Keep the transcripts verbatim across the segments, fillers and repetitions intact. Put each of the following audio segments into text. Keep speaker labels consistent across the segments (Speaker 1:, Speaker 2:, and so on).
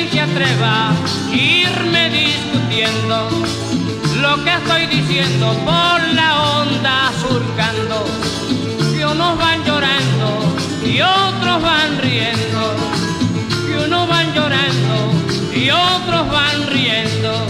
Speaker 1: quien se atreva a irme discutiendo lo que estoy diciendo por la onda surcando, que unos van llorando y otros van riendo, que unos van llorando y otros van riendo.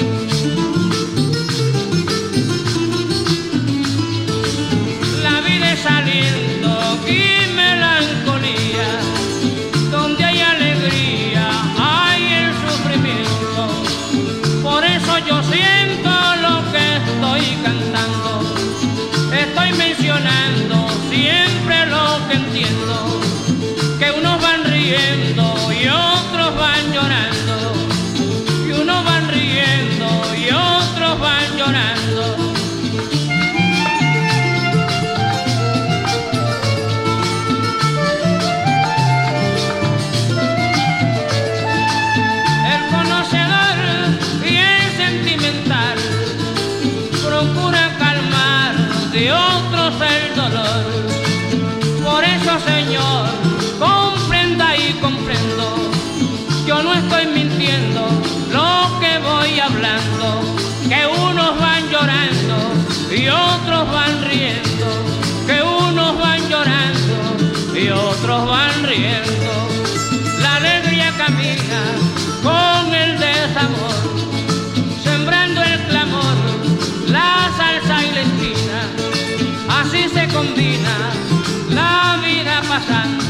Speaker 1: La vida es aliento y melancolía, donde hay alegría hay el sufrimiento. Por eso yo siento lo que estoy cantando, estoy mencionando siempre lo que entiendo, que unos van riendo y otros van llorando, que unos van riendo y otros van llorando. El conocedor y el sentimental procura calmar de otros el dolor. Por eso, Señor, comprenda y comprendo, yo no estoy mintiendo lo que voy hablando, que unos van llorando y otros van riendo, que unos van llorando y otros van riendo. La alegría camina con el desamor, sembrando el clamor, la salsa y la esquina, así se combina la vida pasando.